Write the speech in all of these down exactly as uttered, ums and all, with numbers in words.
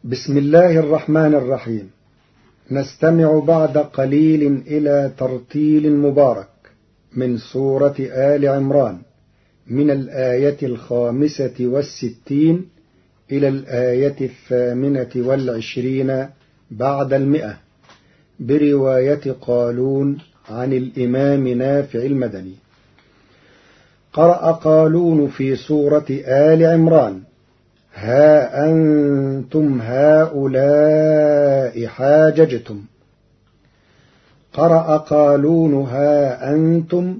بسم الله الرحمن الرحيم. نستمع بعد قليل إلى ترتيل مبارك من سورة آل عمران من الآية الخامسة والستين إلى الآية الثامنة والعشرين بعد المئة برواية قالون عن الإمام نافع المدني. قرأ قالون في سورة آل عمران: ها أنتم هؤلاء حاججتم. قرأ قالون ها أنتم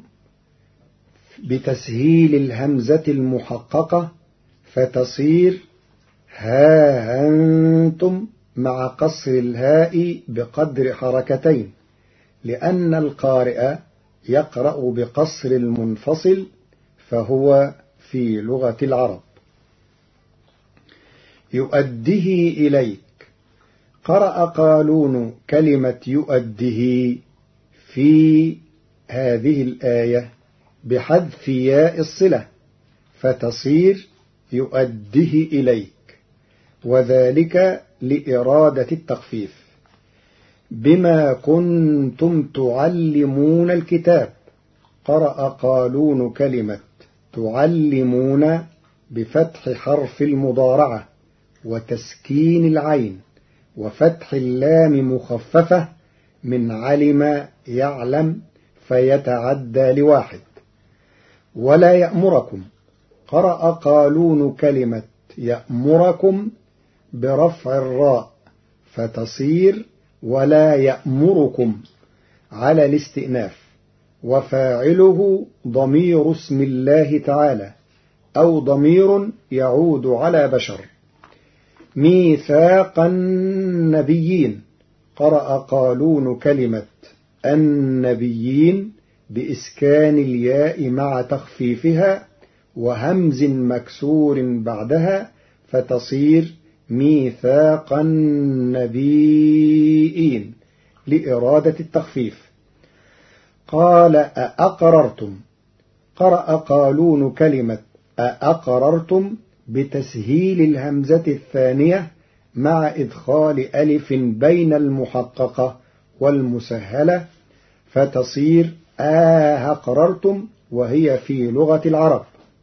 بتسهيل الهمزة المحققة فتصير ها أنتم مع قصر الهاء بقدر حركتين، لأن القارئ يقرأ بقصر المنفصل فهو في لغة العرب. يؤديه إليك. قرأ قالون كلمة يؤديه في هذه الآية بحذف ياء الصلة فتصير يؤديه إليك، وذلك لإرادة التخفيف. بما كنتم تعلمون الكتاب. قرأ قالون كلمة تعلمون بفتح حرف المضارعة وتسكين العين وفتح اللام مخففة من علم يعلم فيتعدى لواحد. ولا يأمركم. قرأ قالون كلمة يأمركم برفع الراء فتصير ولا يأمركم على الاستئناف، وفاعله ضمير اسم الله تعالى أو ضمير يعود على بشر. ميثاق النبيين. قرأ قالون كلمة النبيين بإسكان الياء مع تخفيفها وهمز مكسور بعدها فتصير ميثاق النبيين لإرادة التخفيف. قال أأقررتم. قرأ قالون كلمة أأقررتم بتسهيل الهمزة الثانية مع إدخال ألف بين المحققة والمسهلة فتصير أأقررتم وهي في لغة العرب.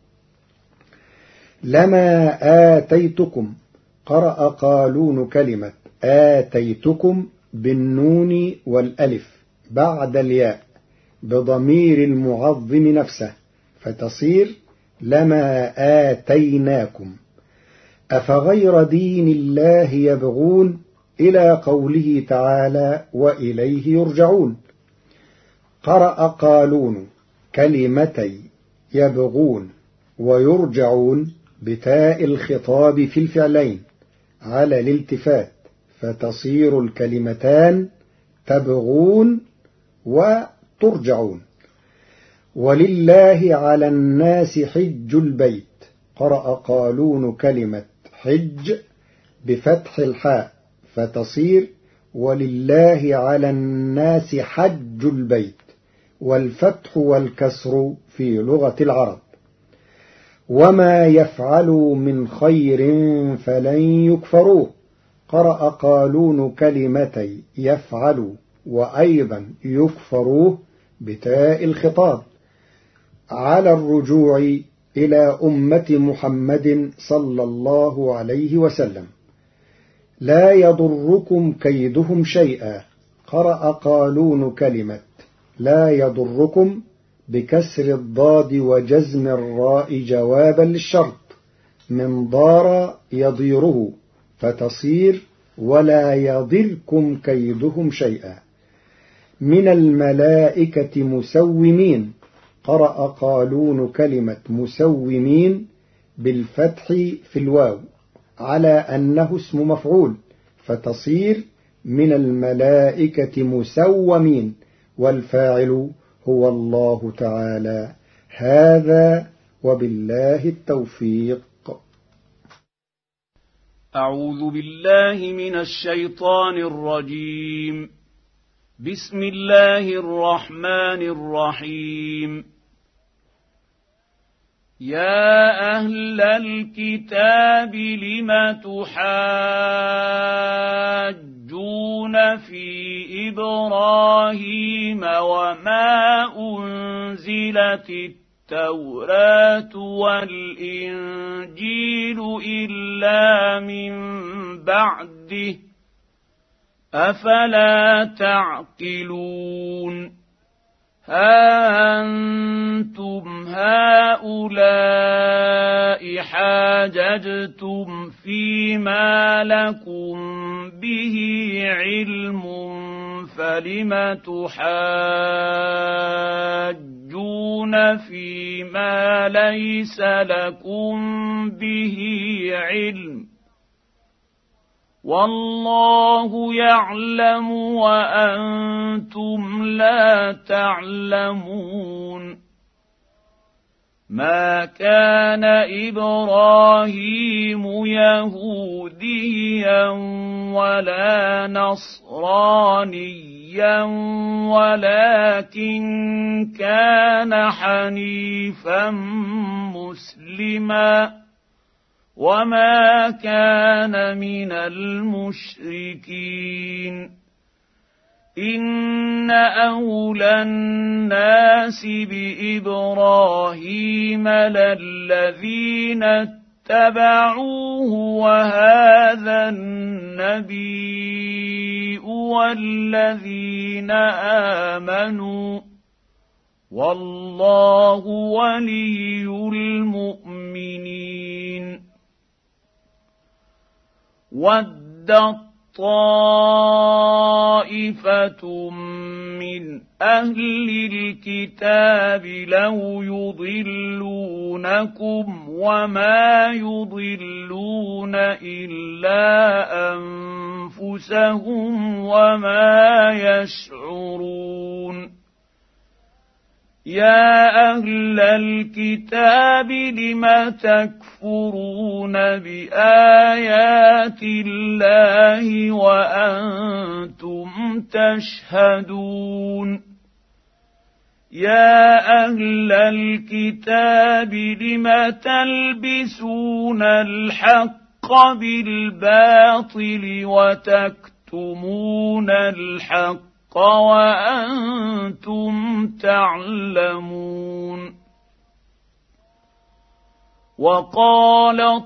لما آتيتكم. قرأ قالون كلمة آتيتكم بالنون والألف بعد الياء بضمير المعظم نفسه فتصير لما آتيناكم. أفغير دين الله يبغون إلى قوله تعالى وإليه يرجعون. قرأ قالون كلمتي يبغون ويرجعون بتاء الخطاب في الفعلين على الالتفات فتصير الكلمتان تبغون وترجعون. ولله على الناس حج البيت. قرأ قالون كلمة حج بفتح الحاء فتصير ولله على الناس حج البيت، والفتح والكسر في لغة العرب. وما يفعلوا من خير فلن يكفروه. قرأ قالون كلمتي يفعلوا وأيضا يكفروه بتاء الخطاب على الرجوع إلى أمة محمد صلى الله عليه وسلم. لا يضركم كيدهم شيئا. قرأ قالون كلمة لا يضركم بكسر الضاد وجزم الراء جوابا للشرط من ضار يضيره فتصير ولا يضركم كيدهم شيئا. من الملائكة مسومين. قرأ قالون كلمة مسومين بالفتح في الواو على أنه اسم مفعول فتصير من الملائكة مسومين، والفاعل هو الله تعالى. هذا وبالله التوفيق. أعوذ بالله من الشيطان الرجيم. بسم الله الرحمن الرحيم. يا أهل الكتاب لم تحاجون في إبراهيم وما أنزلت التوراة والإنجيل إلا من بعده أفلا تعقلون ها أنتم هؤلاء حاججتم فيما لكم به علم فلم تحاجون فيما ليس لكم به علم والله يعلم وأنتم لا تعلمون ما كان إبراهيم يهوديا ولا نصرانيا ولكن كان حنيفا مسلما وما كان من المشركين إن أولى الناس بإبراهيم للذين اتبعوه وهذا النبي والذين آمنوا والله ولي المؤمنين ودت طائفة من أهل الكتاب لو يضلونكم وما يضلون إلا أنفسهم وما يشعرون يا أهل الكتاب لم تكفرون بآيات الله وأنتم تشهدون يا أهل الكتاب لم تلبسون الحق بالباطل وتكتمون الحق وأنتم تعلمون وقالت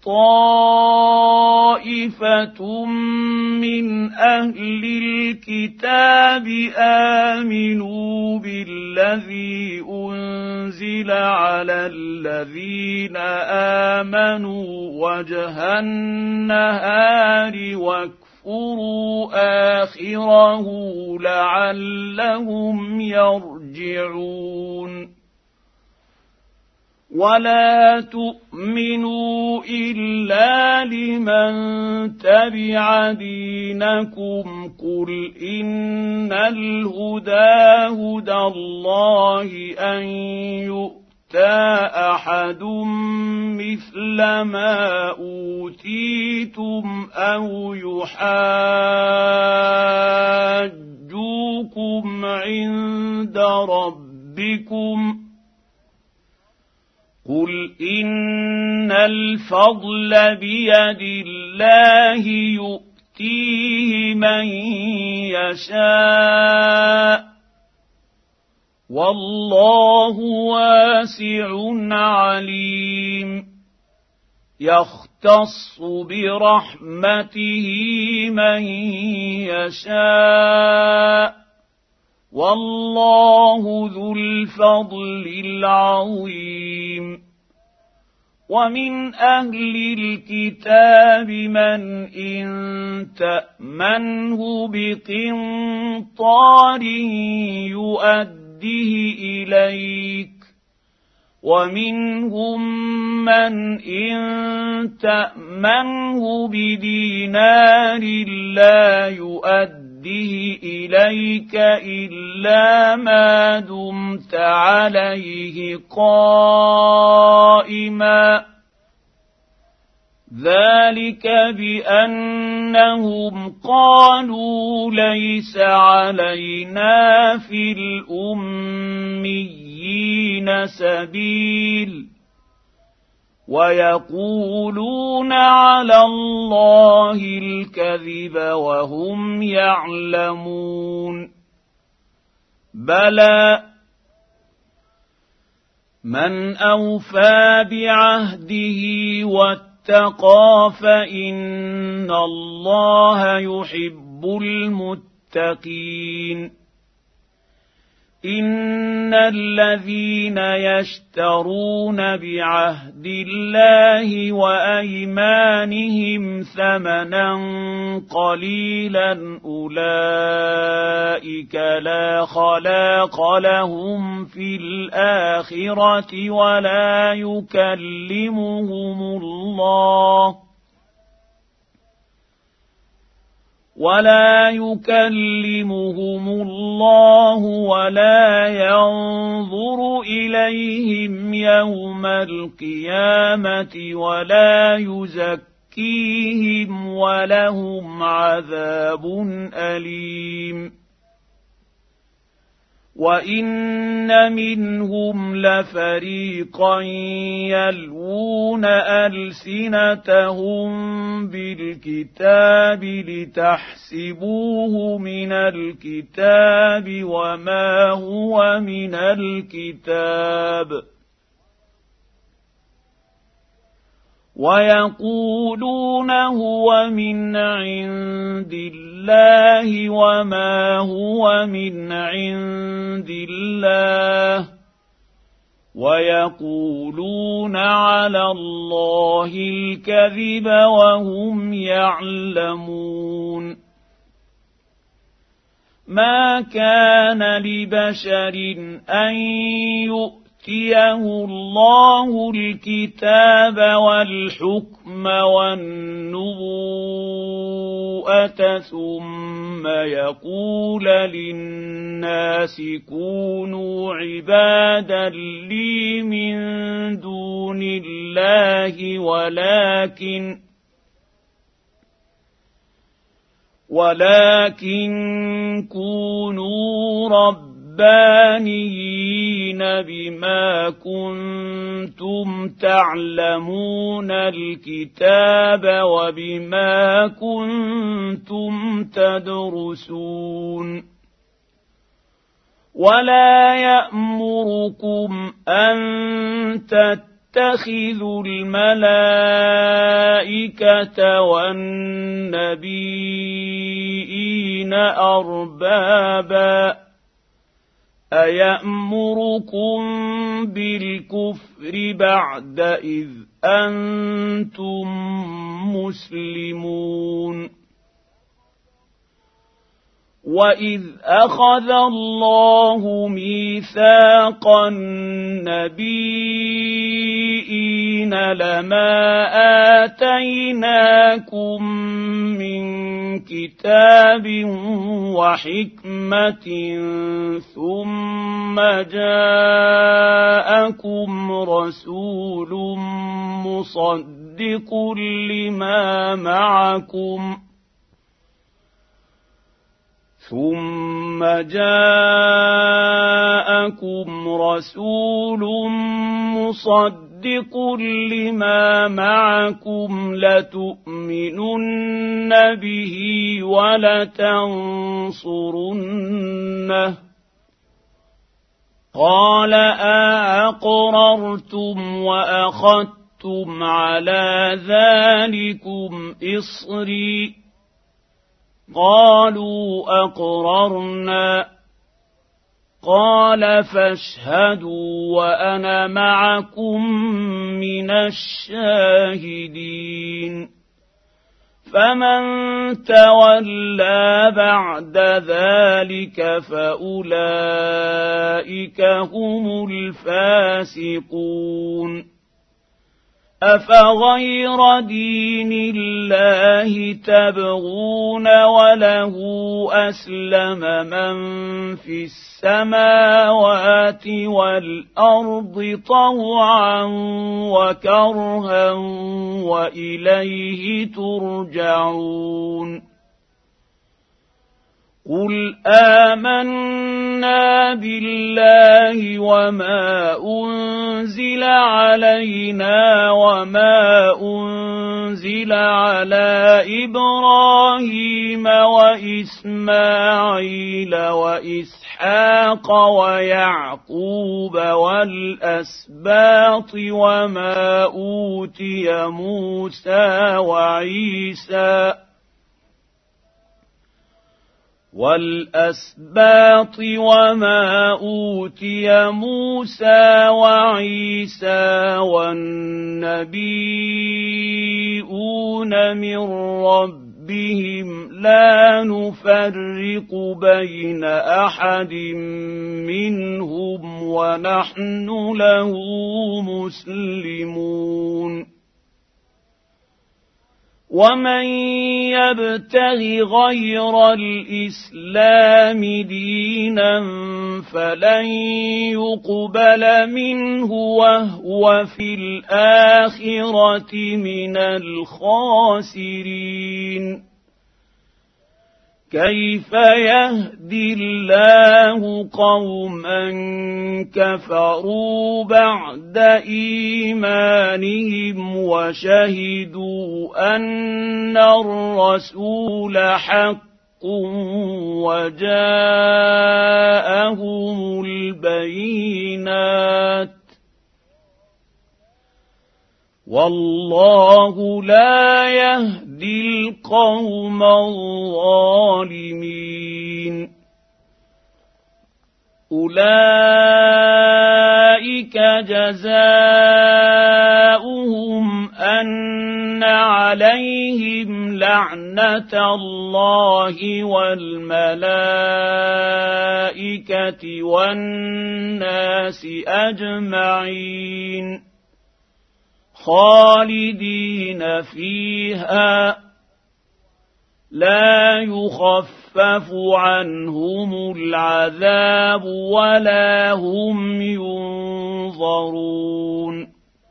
طائفة من أهل الكتاب آمنوا بالذي أنزل على الذين آمنوا وجه النهار وكفروا اذكروا آخره لعلهم يرجعون ولا تؤمنوا إلا لمن تبع دينكم قل إن الهدى هدى الله أن يؤمنوا أحد مثل ما أوتيتم أو يحاجوكم عند ربكم قل إن الفضل بيد الله يؤتيه من يشاء والله واسع عليم يختص برحمته من يشاء والله ذو الفضل العظيم ومن أهل الكتاب من إن تأمنه بقنطار يؤديه إليك ومنهم من إن تأمنه بدينار لا يؤديه إليك إلا ما دمت عليه قائما ذلك بأنهم قالوا ليس علينا في الأميين سبيل ويقولون على الله الكذب وهم يعلمون بلى من أوفى بعهده واتقى فإن الله يحب المتقين إن الذين يشترون بعهد الله وأيمانهم ثمنا قليلا أولئك لا خلاق لهم في الآخرة ولا يكلمهم الله ولا يكلمهم الله ولا ينظر إليهم يوم القيامة ولا يزكيهم ولهم عذاب أليم وإن منهم لفريقا يلوون ألسنتهم بالكتاب لتحسبوه من الكتاب وما هو من الكتاب ويقولون هو من عند الله وما هو من عند الله ويقولون على الله الكذب وهم يعلمون ما كان لبشر أن يؤمن يؤتيه الله الكتاب والحكم والنبوءة ثم يقول للناس كونوا عبادا لي من دون الله ولكن ولكن كونوا رب ربانيين بما كنتم تعلمون الكتاب وبما كنتم تدرسون ولا يأمركم أن تتخذوا الملائكة والنبيين أربابا أيأمركم بالكفر بعد إذ أنتم مسلمون وإذ أخذ الله ميثاق النبيين لما آتيناكم من كتاب وحكمة ثم جاءكم رسول مصدق لما معكم ثم جاءكم رسول مصدق لما معكم لتؤمنن به ولتنصرنه قال أأقررتم وأخذتم على ذلكم إصري قالوا أقررنا قال فاشهدوا وأنا معكم من الشاهدين فمن تولى بعد ذلك فأولئك هم الفاسقون أفغير دين الله تبغون وله أسلم من في السماوات والأرض طوعا وكرها وإليه ترجعون قل آمنا بالله وما أنزل علينا وما أنزل على إبراهيم وإسماعيل وإسحاق ويعقوب والأسباط وما أوتي موسى وعيسى والأسباط وما أوتي موسى وعيسى والنبيون من ربهم لا نفرق بين أحد منهم ونحن له مسلمون ومن يبتغ غير الإسلام دينا فلن يقبل منه وهو في الآخرة من الخاسرين كيف يهدي الله قوما كفروا بعد إيمانهم وشهدوا أن الرسول حق وجاءهم البينات والله لا يهدي القوم الظالمين أولئك جزاؤهم أن عليهم لعنة الله والملائكة والناس أجمعين خالدين فيها لا يخفف عنهم العذاب ولا هم ينظرون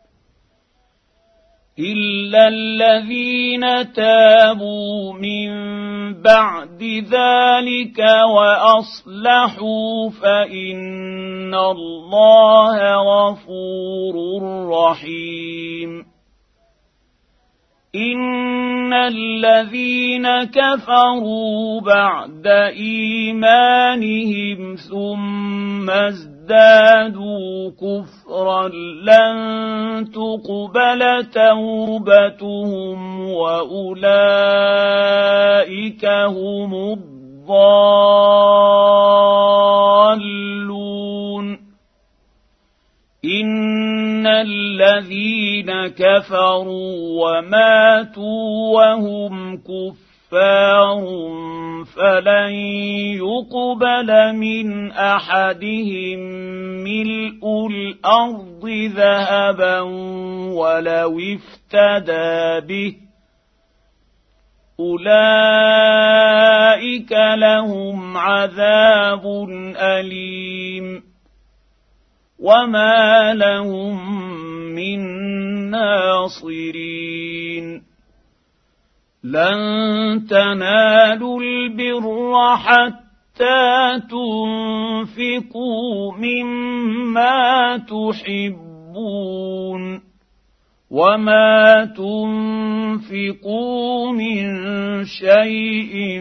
إلا الذين تابوا من بعد ذلك وأصلحوا فإن الله غفور رحيم إن الذين كفروا بعد إيمانهم ثم ازدادوا كفرا لن تقبل توبتهم وأولئك هم الضالون إن الذين كفروا وماتوا وهم كفار فلن يقبل من أحدهم ملء الأرض ذهبا ولو افتدى به أولئك لهم عذاب أليم وما لهم من ناصرين لن تنالوا البر حتى تنفقوا مما تحبون وما تنفقوا من شيء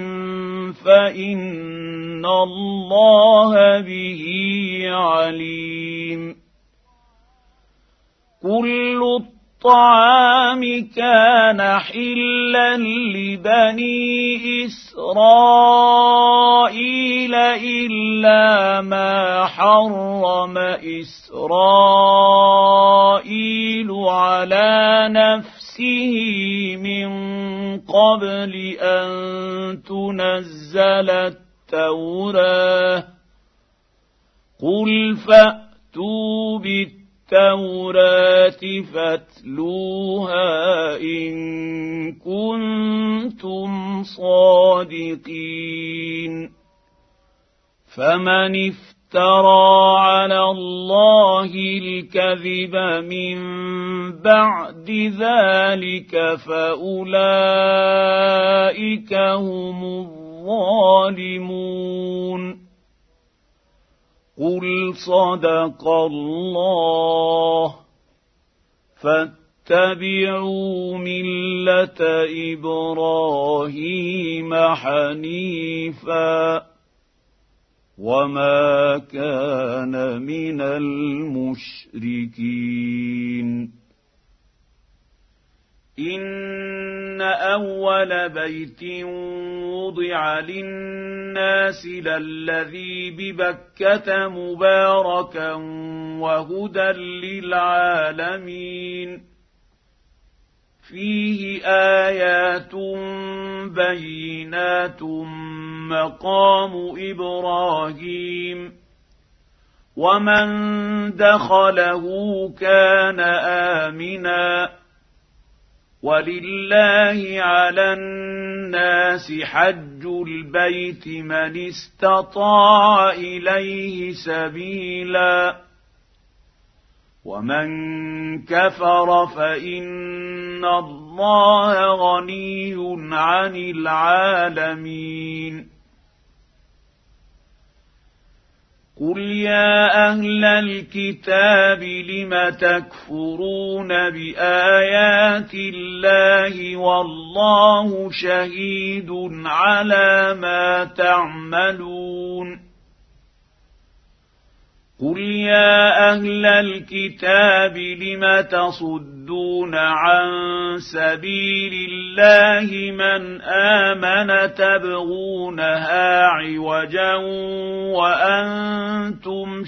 فإن الله به عليم كل الطعام كان حلا لبني إسرائيل إلا ما حرم إسرائيل على نفسه من قبل أن تنزل التوراة قل فأتوا بالتوراة التوراة فاتلوها إن كنتم صادقين فمن افترى على الله الكذب من بعد ذلك فأولئك هم الظالمون قل صدق الله فاتبعوا ملة إبراهيم حنيفا وما كان من المشركين. إن أول بيت وضع للناس للذي ببكة مباركا وهدى للعالمين فيه آيات بينات مقام إبراهيم ومن دخله كان آمنا ولله على الناس حج البيت من استطاع إليه سبيلا ومن كفر فإن الله غني عن العالمين. قل يا أهل الكتاب لم تكفرون بآيات الله والله شهيد على ما تعملون. قل يا أهل الكتاب لم تصدون عن سبيل الله من آمن تبغونها عوجا وأنتم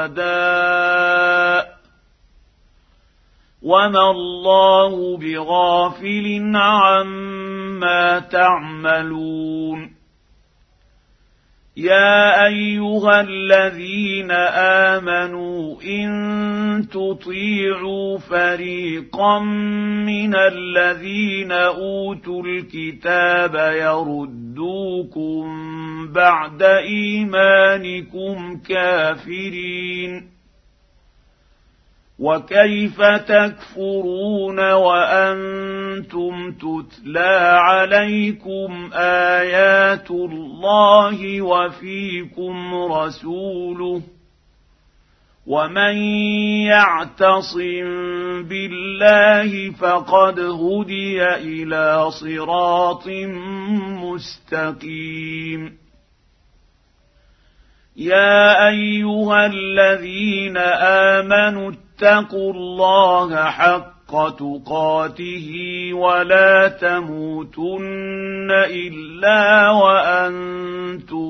شهداء وما الله بغافل عما تعملون. يا أيها الذين آمنوا إن تطيعوا فريقا من الذين أوتوا الكتاب يردوكم بعد إيمانكم كافرين وكيف تكفرون وأنتم تتلى عليكم آيات الله وفيكم رسوله ومن يعتصم بالله فقد هدي إلى صراط مستقيم. يا أيها الذين آمنوا اتقوا الله حق تقاته ولا تموتن إلا وأنتم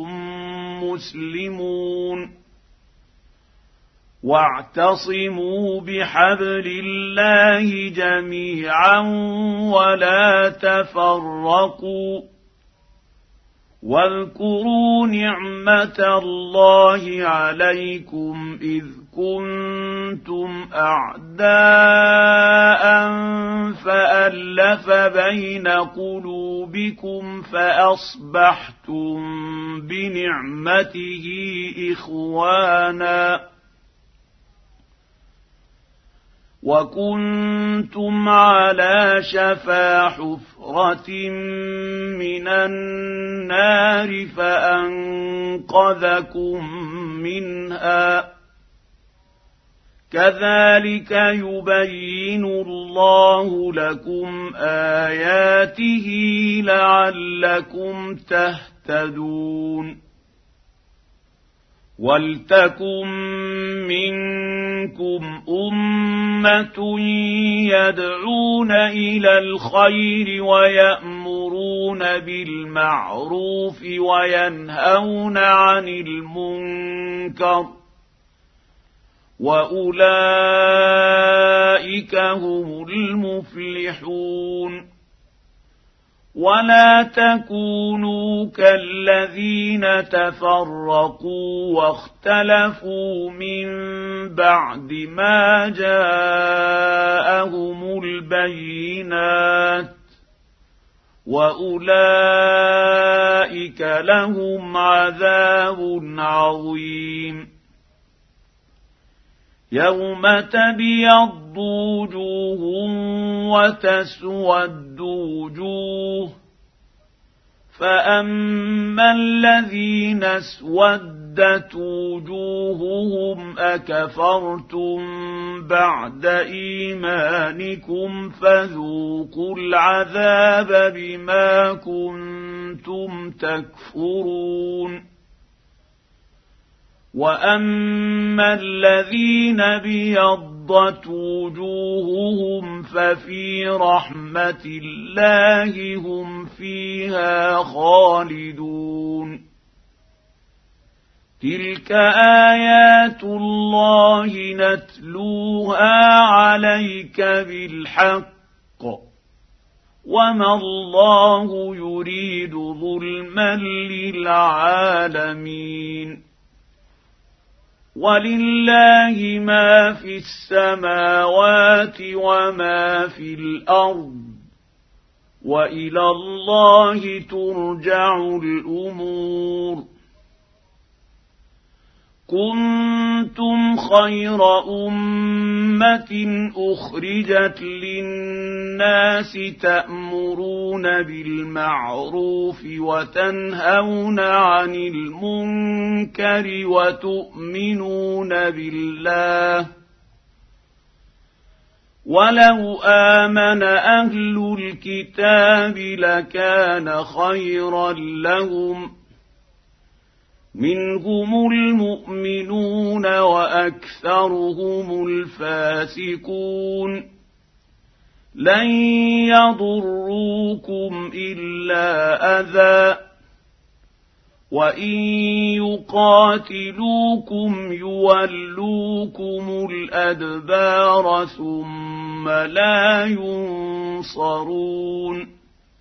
مسلمون واعتصموا بحبل الله جميعا ولا تفرقوا واذكروا نعمة الله عليكم إذ كنتم أعداء فألف بين قلوبكم فأصبحتم بنعمته إخوانا وكنتم على شفا حفرة من النار فأنقذكم منها كذلك يبين الله لكم آياته لعلكم تهتدون. ولتكن منكم أمة يدعون إلى الخير ويأمرون بالمعروف وينهون عن المنكر وأولئك هم المفلحون. ولا تكونوا كالذين تفرقوا واختلفوا من بعد ما جاءهم البينات وأولئك لهم عذاب عظيم. يوم تبيض وجوه وتسود وجوه فأما الذين اسودت وجوههم أكفرتم بعد إيمانكم فذوقوا العذاب بما كنتم تكفرون وأما الذين ابيضت وجوههم ففي رحمة الله هم فيها خالدون تلك آيات الله نتلوها عليك بالحق وما الله يريد ظلما للعالمين ولله ما في السماوات وما في الأرض وإلى الله ترجع الأمور كنتم خير أمة أخرجت للناس تأمرون بالمعروف وتنهون عن المنكر وتؤمنون بالله ولو آمن أهل الكتاب لكان خيرا لهم منهم المؤمنون وأكثرهم الفاسقون لن يضروكم إلا أذى وإن يقاتلوكم يولوكم الأدبار ثم لا ينصرون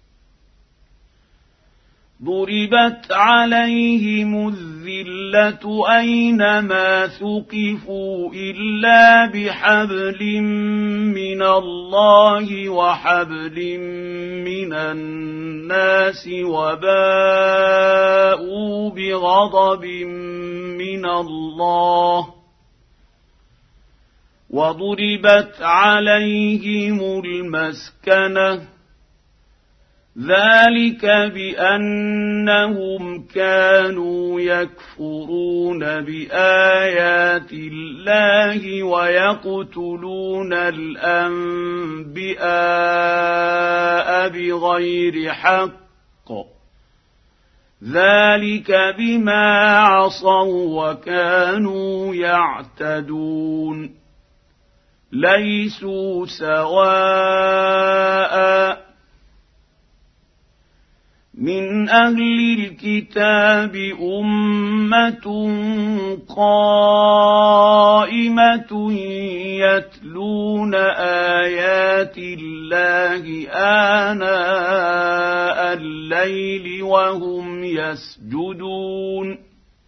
ضربت عليهم الذلة أينما ثقفوا إلا بحبل من الله وحبل من الناس وباءوا بغضب من الله وضربت عليهم المسكنة ذلك بأنهم كانوا يكفرون بآيات الله ويقتلون الأنبياء بغير حق ذلك بما عصوا وكانوا يعتدون ليسوا سواء من أهل الكتاب أمة قائمة يتلون آيات الله آناء الليل وهم يسجدون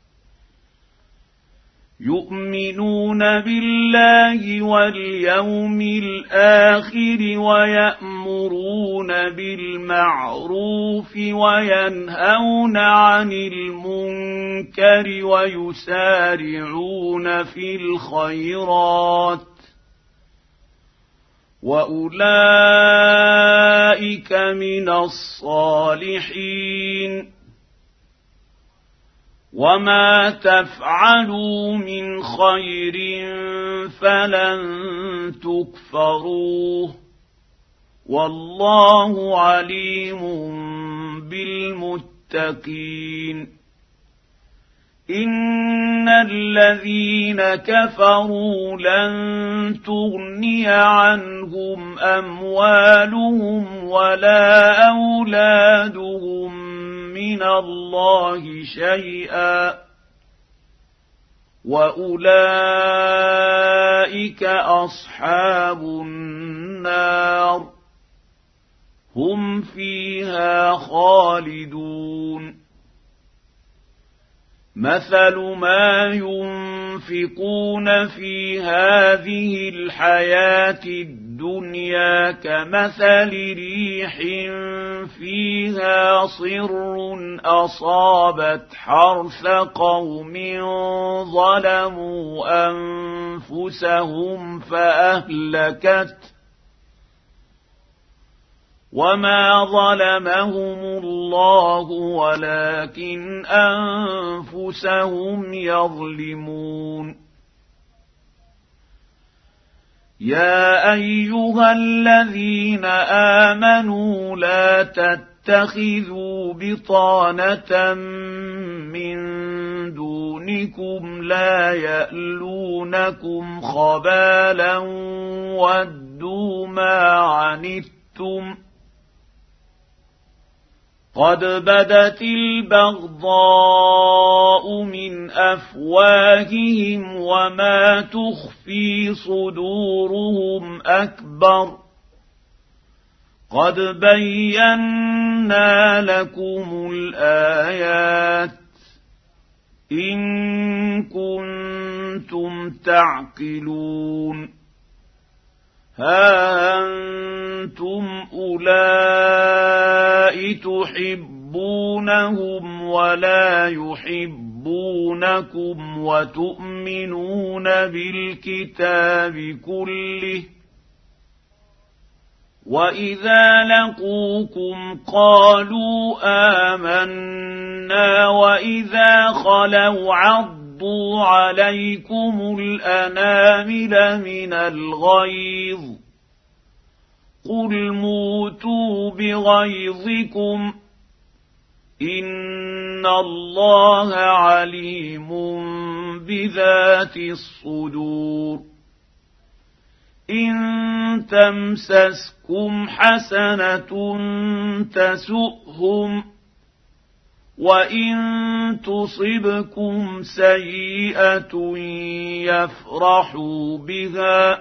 يؤمنون بالله واليوم الآخر ويأمرون بالمعروف وينهون عن المنكر ويسارعون في الخيرات وأولئك من الصالحين وما تفعلوا من خير فلن تكفروه والله عليم بالمتقين إن الذين كفروا لن تغني عنهم أموالهم ولا أولادهم من الله شيئا وأولئك أصحاب النار هم فيها خالدون مثل ما ينفقون في هذه الحياة الدنيا كمثل ريح فيها صر أصابت حرث قوم ظلموا أنفسهم فأهلكت وما ظلمهم الله ولكن أنفسهم يظلمون يا أيها الذين آمنوا لا تتخذوا بطانة من دونكم لا يألونكم خبالا ودوا ما عنتم قد بدت البغضاء من أفواههم وما تخفي صدورهم أكبر قد بينا لكم الآيات إن كنتم تعقلون ها أنتم أولئك تحبونهم ولا يحبونكم وتؤمنون بالكتاب كله وإذا لقوكم قالوا آمنا وإذا خلوا عضوا عليكم الأنامل من الغيظ قل موتوا بغيظكم إن الله عليم بذات الصدور إن تمسسكم حسنة تسؤهم وإن تصبكم سيئة يفرحوا بها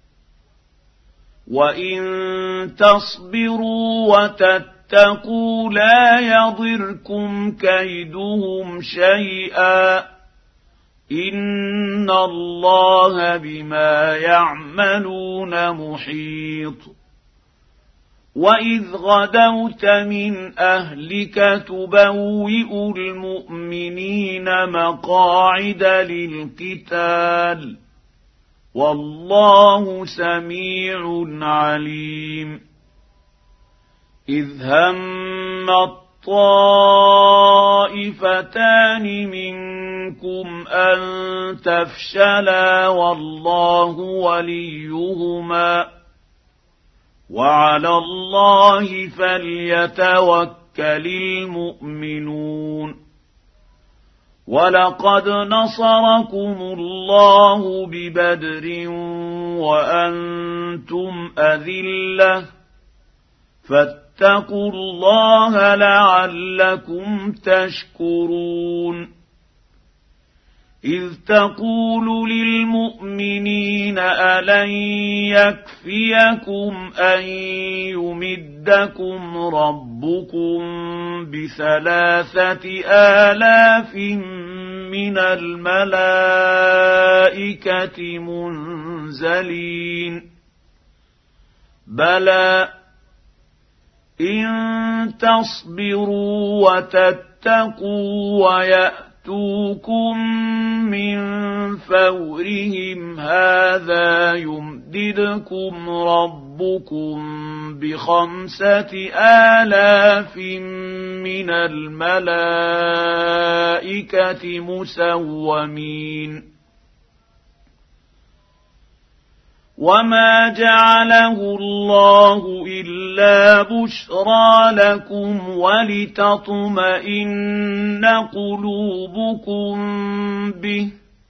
وإن تصبروا وتتقوا لا يضركم كيدهم شيئا إن الله بما يعملون محيط وإذ غدوت من أهلك تبوئ المؤمنين مقاعد للقتال والله سميع عليم إذ هم الطائفتان منكم أن تفشلا والله وليهما وعلى الله فليتوكل المؤمنون ولقد نصركم الله ببدر وأنتم أذلة فاتقوا الله لعلكم تشكرون إذ تقول للمؤمنين ألن يكفيكم أن يمدكم ربكم بثلاثة آلاف من الملائكة منزلين بلى إن تصبروا وتتقوا ويأتوكم من فورهم هذا يمددكم ربكم بخمسة آلاف من الملائكة مسومين وما جعله الله إلا بشرى لكم ولتطمئن قلوبكم به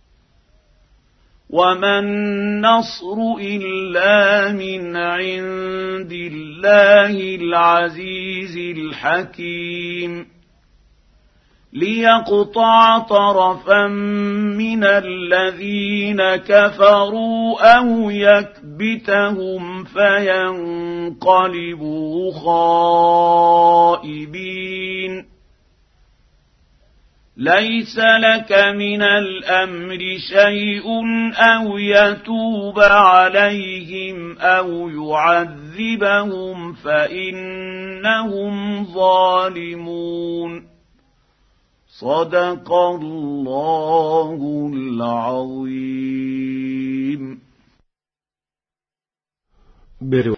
وما النصر إلا من عند الله العزيز الحكيم ليقطع طرفا من الذين كفروا أو يكبتهم فينقلبوا خائبين ليس لك من الأمر شيء أو يتوب عليهم أو يعذبهم فإنهم ظالمون صدق الله العظيم.